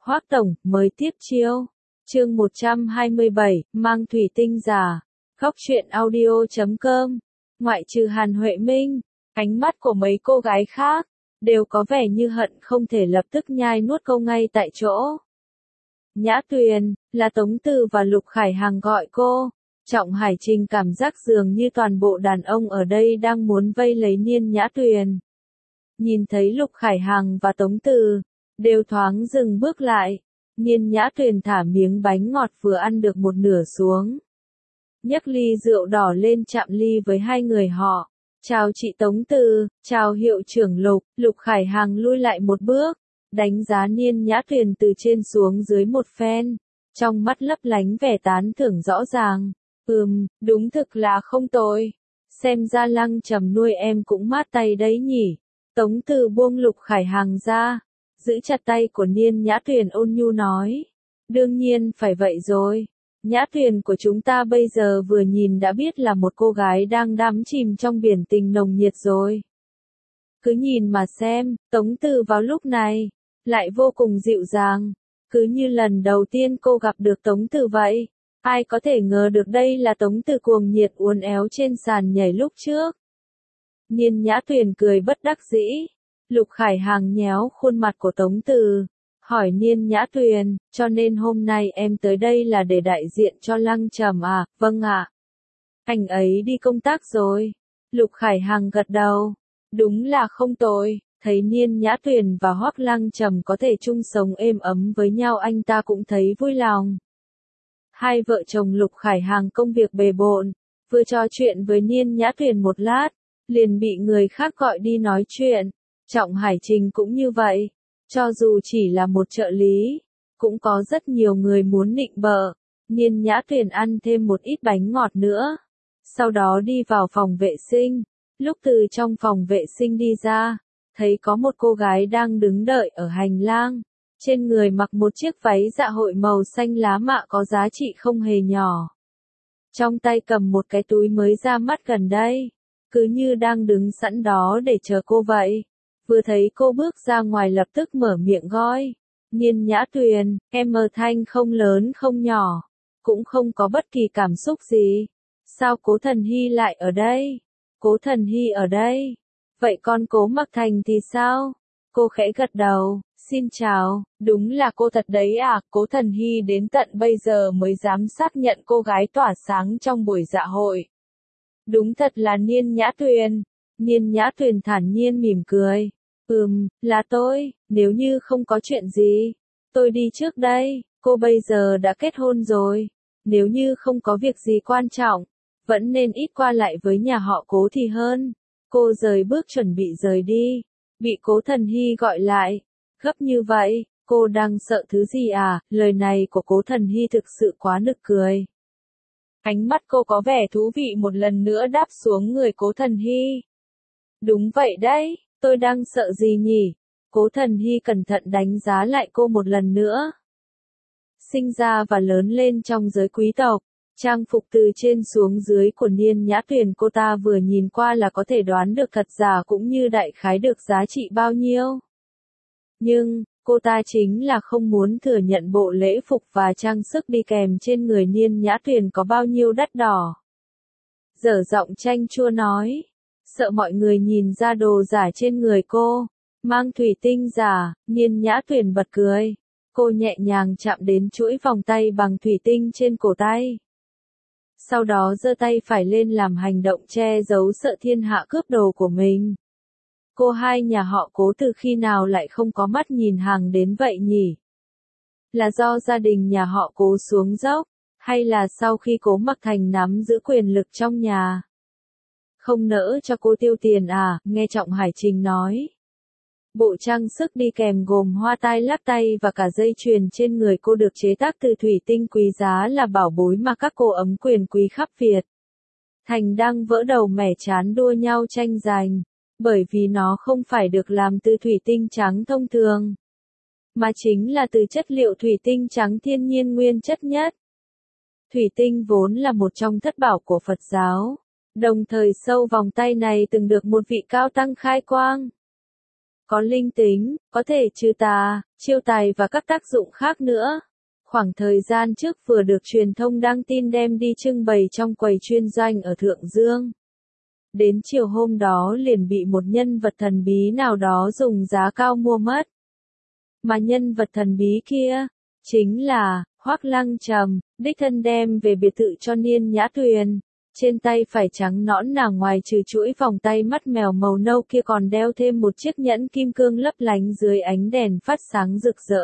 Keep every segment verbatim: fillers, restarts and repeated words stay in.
Hoác Tổng, mới tiếp chiêu. Chương một trăm hai mươi bảy, mang thủy tinh giả. Góc truyện audio chấm com. Ngoại trừ Hàn Huệ Minh, ánh mắt của mấy cô gái khác đều có vẻ như hận không thể lập tức nhai nuốt câu ngay tại chỗ. Nhã Tuyền, là Tống Từ và Lục Khải Hằng gọi cô. Trọng Hải Trình cảm giác dường như toàn bộ đàn ông ở đây đang muốn vây lấy Niên Nhã Tuyền. Nhìn thấy Lục Khải Hằng và Tống Từ, đều thoáng dừng bước lại. Niên Nhã Tuyền thả miếng bánh ngọt vừa ăn được một nửa xuống. Nhấc ly rượu đỏ lên chạm ly với hai người họ. Chào chị Tống Từ, chào hiệu trưởng Lục. Lục Khải Hằng lui lại một bước, đánh giá Niên Nhã Tuyền từ trên xuống dưới một phen. Trong mắt lấp lánh vẻ tán thưởng rõ ràng. Ừm, đúng thực là không tồi. Xem ra Lăng Trầm nuôi em cũng mát tay đấy nhỉ. Tống Từ buông Lục Khải Hằng ra, giữ chặt tay của Niên Nhã Tuyền ôn nhu nói. Đương nhiên phải vậy rồi. Nhã Tuyền của chúng ta bây giờ vừa nhìn đã biết là một cô gái đang đắm chìm trong biển tình nồng nhiệt rồi. Cứ nhìn mà xem, Tống Từ vào lúc này, lại vô cùng dịu dàng. Cứ như lần đầu tiên cô gặp được Tống Từ vậy. Ai có thể ngờ được đây là Tống Từ cuồng nhiệt uốn éo trên sàn nhảy lúc trước. Niên Nhã Tuyền cười bất đắc dĩ. Lục Khải Hằng nhéo khuôn mặt của Tống Từ, hỏi Niên Nhã Tuyền, cho nên hôm nay em tới đây là để đại diện cho Lăng Trầm à? Vâng ạ. Anh ấy đi công tác rồi. Lục Khải Hằng gật đầu. Đúng là không tồi, thấy Niên Nhã Tuyền và Hoắc Lăng Trầm có thể chung sống êm ấm với nhau anh ta cũng thấy vui lòng. Hai vợ chồng Lục Khải Hằng công việc bề bộn, vừa trò chuyện với Niên Nhã Tuyền một lát, liền bị người khác gọi đi nói chuyện. Trọng Hải Trình cũng như vậy, cho dù chỉ là một trợ lý, cũng có rất nhiều người muốn nịnh bợ. Niên Nhã Tuyền ăn thêm một ít bánh ngọt nữa, sau đó đi vào phòng vệ sinh. Lúc từ trong phòng vệ sinh đi ra, thấy có một cô gái đang đứng đợi ở hành lang, trên người mặc một chiếc váy dạ hội màu xanh lá mạ có giá trị không hề nhỏ. Trong tay cầm một cái túi mới ra mắt gần đây, cứ như đang đứng sẵn đó để chờ cô vậy. Vừa thấy cô bước ra ngoài lập tức mở miệng gọi. Niên Nhã Tuyền, em mờ thanh không lớn không nhỏ, cũng không có bất kỳ cảm xúc gì. Sao Cố Thần Hy lại ở đây? Cố Thần Hy ở đây. Vậy con Cố Mặc Thành thì sao? Cô khẽ gật đầu, xin chào, đúng là cô thật đấy à? Cố Thần Hy đến tận bây giờ mới dám xác nhận cô gái tỏa sáng trong buổi dạ hội. Đúng thật là Niên Nhã Tuyền. Niên Nhã Tuyền thản nhiên mỉm cười. Ừm, là tôi, nếu như không có chuyện gì, tôi đi trước đây. Cô bây giờ đã kết hôn rồi, nếu như không có việc gì quan trọng, vẫn nên ít qua lại với nhà họ Cố thì hơn. Cô rời bước chuẩn bị rời đi, bị Cố Thần Hy gọi lại. Gấp như vậy, cô đang sợ thứ gì à? Lời này của Cố Thần Hy thực sự quá nực cười. Ánh mắt cô có vẻ thú vị một lần nữa đáp xuống người Cố Thần Hy. Đúng vậy đấy, tôi đang sợ gì nhỉ? Cố Thần Hy cẩn thận đánh giá lại cô một lần nữa. Sinh ra và lớn lên trong giới quý tộc, trang phục từ trên xuống dưới của Niên Nhã Tuyền cô ta vừa nhìn qua là có thể đoán được thật giả cũng như đại khái được giá trị bao nhiêu. Nhưng, cô ta chính là không muốn thừa nhận bộ lễ phục và trang sức đi kèm trên người Niên Nhã Tuyền có bao nhiêu đắt đỏ. Dở giọng chanh chua nói, sợ mọi người nhìn ra đồ giả trên người cô, mang thủy tinh giả. Niên Nhã Tuyền bật cười. Cô nhẹ nhàng chạm đến chuỗi vòng tay bằng thủy tinh trên cổ tay. Sau đó giơ tay phải lên làm hành động che giấu sợ thiên hạ cướp đồ của mình. Cô hai nhà họ Cố từ khi nào lại không có mắt nhìn hàng đến vậy nhỉ? Là do gia đình nhà họ Cố xuống dốc, hay là sau khi Cố Mặc Thành nắm giữ quyền lực trong nhà? Không nỡ cho cô tiêu tiền à? Nghe Trọng Hải Trình nói. Bộ trang sức đi kèm gồm hoa tai lắc tay và cả dây chuyền trên người cô được chế tác từ thủy tinh quý giá là bảo bối mà các cô ấm quyền quý khắp Việt Thành đang vỡ đầu mẻ chán đua nhau tranh giành, bởi vì nó không phải được làm từ thủy tinh trắng thông thường, mà chính là từ chất liệu thủy tinh trắng thiên nhiên nguyên chất nhất. Thủy tinh vốn là một trong thất bảo của Phật giáo, đồng thời sâu vòng tay này từng được một vị cao tăng khai quang. Có linh tính, có thể trừ tà, chiêu tài và các tác dụng khác nữa. Khoảng thời gian trước vừa được truyền thông đăng tin đem đi trưng bày trong quầy chuyên doanh ở Thượng Dương. Đến chiều hôm đó liền bị một nhân vật thần bí nào đó dùng giá cao mua mất. Mà nhân vật thần bí kia, chính là Hoắc Lăng Trầm, đích thân đem về biệt thự cho Niên Nhã Tuyền. Trên tay phải trắng nõn nàng ngoài trừ chuỗi vòng tay mắt mèo màu nâu kia còn đeo thêm một chiếc nhẫn kim cương lấp lánh dưới ánh đèn phát sáng rực rỡ.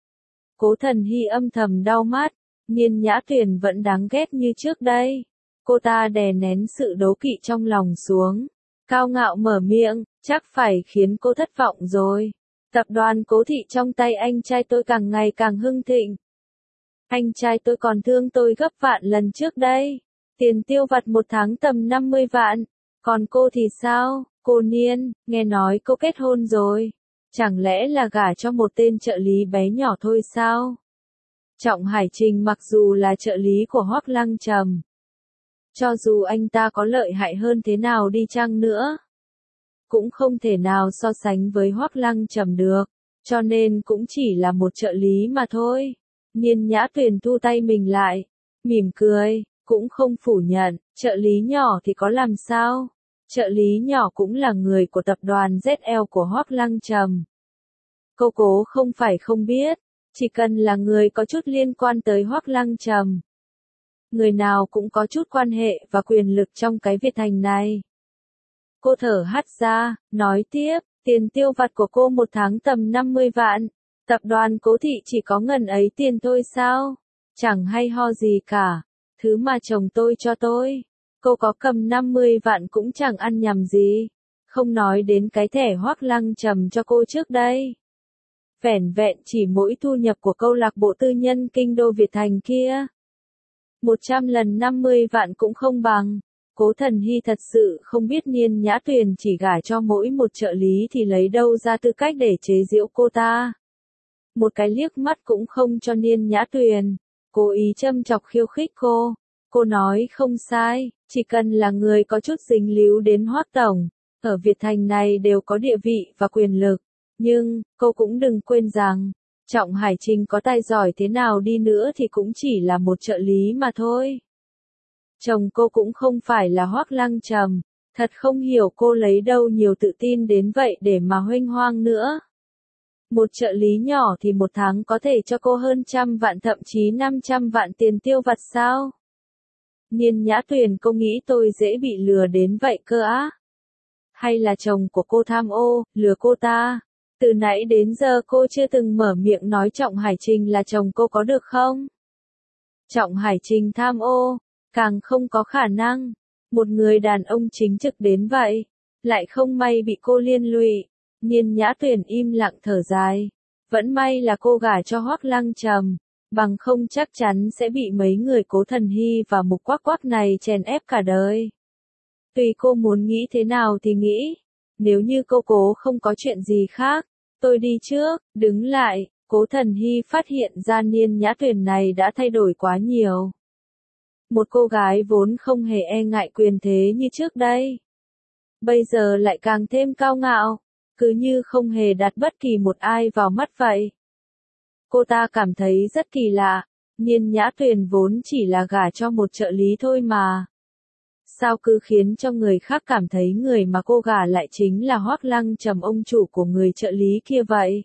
Cố Thần Hy âm thầm đau mắt, Niên Nhã Tuyền vẫn đáng ghét như trước đây. Cô ta đè nén sự đố kỵ trong lòng xuống, cao ngạo mở miệng, chắc phải khiến cô thất vọng rồi. Tập đoàn Cố Thị trong tay anh trai tôi càng ngày càng hưng thịnh. Anh trai tôi còn thương tôi gấp vạn lần trước đây. Tiền tiêu vặt một tháng tầm năm mươi vạn. Còn cô thì sao, cô Niên, nghe nói cô kết hôn rồi. Chẳng lẽ là gả cho một tên trợ lý bé nhỏ thôi sao? Trọng Hải Trình mặc dù là trợ lý của Hoắc Lăng Trầm. Cho dù anh ta có lợi hại hơn thế nào đi chăng nữa, cũng không thể nào so sánh với Hoắc Lăng Trầm được, cho nên cũng chỉ là một trợ lý mà thôi. Niên Nhã Tuyền thu tay mình lại, mỉm cười, cũng không phủ nhận, trợ lý nhỏ thì có làm sao, trợ lý nhỏ cũng là người của tập đoàn Z L của Hoắc Lăng Trầm. Cô Cố không phải không biết, chỉ cần là người có chút liên quan tới Hoắc Lăng Trầm, người nào cũng có chút quan hệ và quyền lực trong cái Việt Thành này. Cô thở hắt ra, nói tiếp, tiền tiêu vặt của cô một tháng tầm năm mươi vạn, tập đoàn Cố Thị chỉ có ngần ấy tiền thôi sao? Chẳng hay ho gì cả, thứ mà chồng tôi cho tôi, cô có cầm năm mươi vạn cũng chẳng ăn nhầm gì, không nói đến cái thẻ Hoắc Lăng Trầm cho cô trước đây. Vẻn vẹn chỉ mỗi thu nhập của câu lạc bộ tư nhân kinh đô Việt Thành kia. một trăm lần năm mươi vạn cũng không bằng. Cố Thần Hy thật sự không biết Niên Nhã Tuyền chỉ gả cho mỗi một trợ lý thì lấy đâu ra tư cách để chế giễu cô ta. Một cái liếc mắt cũng không cho Niên Nhã Tuyền, cố ý châm chọc khiêu khích cô. Cô nói không sai, chỉ cần là người có chút dính líu đến Hoắc Tổng, ở Việt Thành này đều có địa vị và quyền lực. Nhưng, cô cũng đừng quên rằng, Trọng Hải Trình có tài giỏi thế nào đi nữa thì cũng chỉ là một trợ lý mà thôi. Chồng cô cũng không phải là Hoắc Lăng Trầm, thật không hiểu cô lấy đâu nhiều tự tin đến vậy để mà huênh hoang nữa. Một trợ lý nhỏ thì một tháng có thể cho cô hơn trăm vạn thậm chí năm trăm vạn tiền tiêu vặt sao? Niên Nhã Tuyền, cô nghĩ tôi dễ bị lừa đến vậy cơ á? Hay là chồng của cô tham ô, lừa cô ta? Từ nãy đến giờ cô chưa từng mở miệng nói Trọng Hải Trình là chồng cô có được không? Trọng Hải Trình tham ô, càng không có khả năng. Một người đàn ông chính trực đến vậy, lại không may bị cô liên lụy. Niên Nhã Tuyền im lặng thở dài. Vẫn may là cô gả cho Hoắc Lăng Trầm, bằng không chắc chắn sẽ bị mấy người Cố Thần Hy và Mục Quắc Quắc này chèn ép cả đời. Tùy cô muốn nghĩ thế nào thì nghĩ. Nếu như cô Cố không có chuyện gì khác, tôi đi trước. Đứng lại, Cố Thần Hy phát hiện ra Niên Nhã Tuyền này đã thay đổi quá nhiều. Một cô gái vốn không hề e ngại quyền thế như trước đây, bây giờ lại càng thêm cao ngạo, cứ như không hề đặt bất kỳ một ai vào mắt vậy. Cô ta cảm thấy rất kỳ lạ, Niên Nhã Tuyền vốn chỉ là gả cho một trợ lý thôi mà. Sao cứ khiến cho người khác cảm thấy người mà cô gả lại chính là Hoắc Lăng Trầm, ông chủ của người trợ lý kia vậy?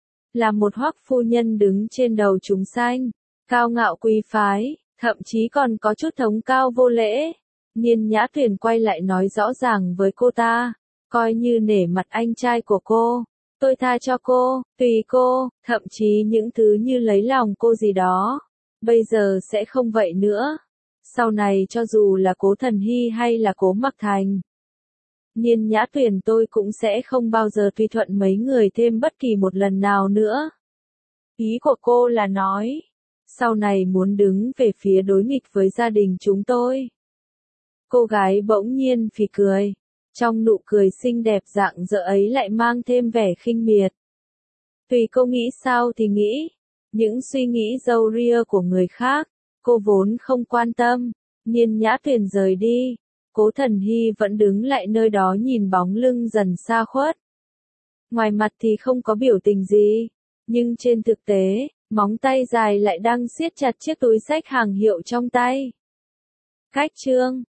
Là một Hoắc phu nhân đứng trên đầu chúng sanh, cao ngạo quý phái, thậm chí còn có chút thống cao vô lễ. Niên Nhã Tuyền quay lại nói rõ ràng với cô ta, coi như nể mặt anh trai của cô, tôi tha cho cô, tùy cô, thậm chí những thứ như lấy lòng cô gì đó, bây giờ sẽ không vậy nữa. Sau này cho dù là Cố Thần Hy hay là Cố Mặc Thành, Niên Nhã Tuyền tôi cũng sẽ không bao giờ tùy thuận mấy người thêm bất kỳ một lần nào nữa. Ý của cô là nói, sau này muốn đứng về phía đối nghịch với gia đình chúng tôi. Cô gái bỗng nhiên phì cười, trong nụ cười xinh đẹp rạng rỡ ấy lại mang thêm vẻ khinh miệt. Tùy cô nghĩ sao thì nghĩ, những suy nghĩ râu ria của người khác, cô vốn không quan tâm. Niên Nhã Tuyền rời đi, Cố Thần Hy vẫn đứng lại nơi đó nhìn bóng lưng dần xa khuất. Ngoài mặt thì không có biểu tình gì, Nhưng trên thực tế, móng tay dài lại đang siết chặt chiếc túi xách hàng hiệu trong tay. Khách trương,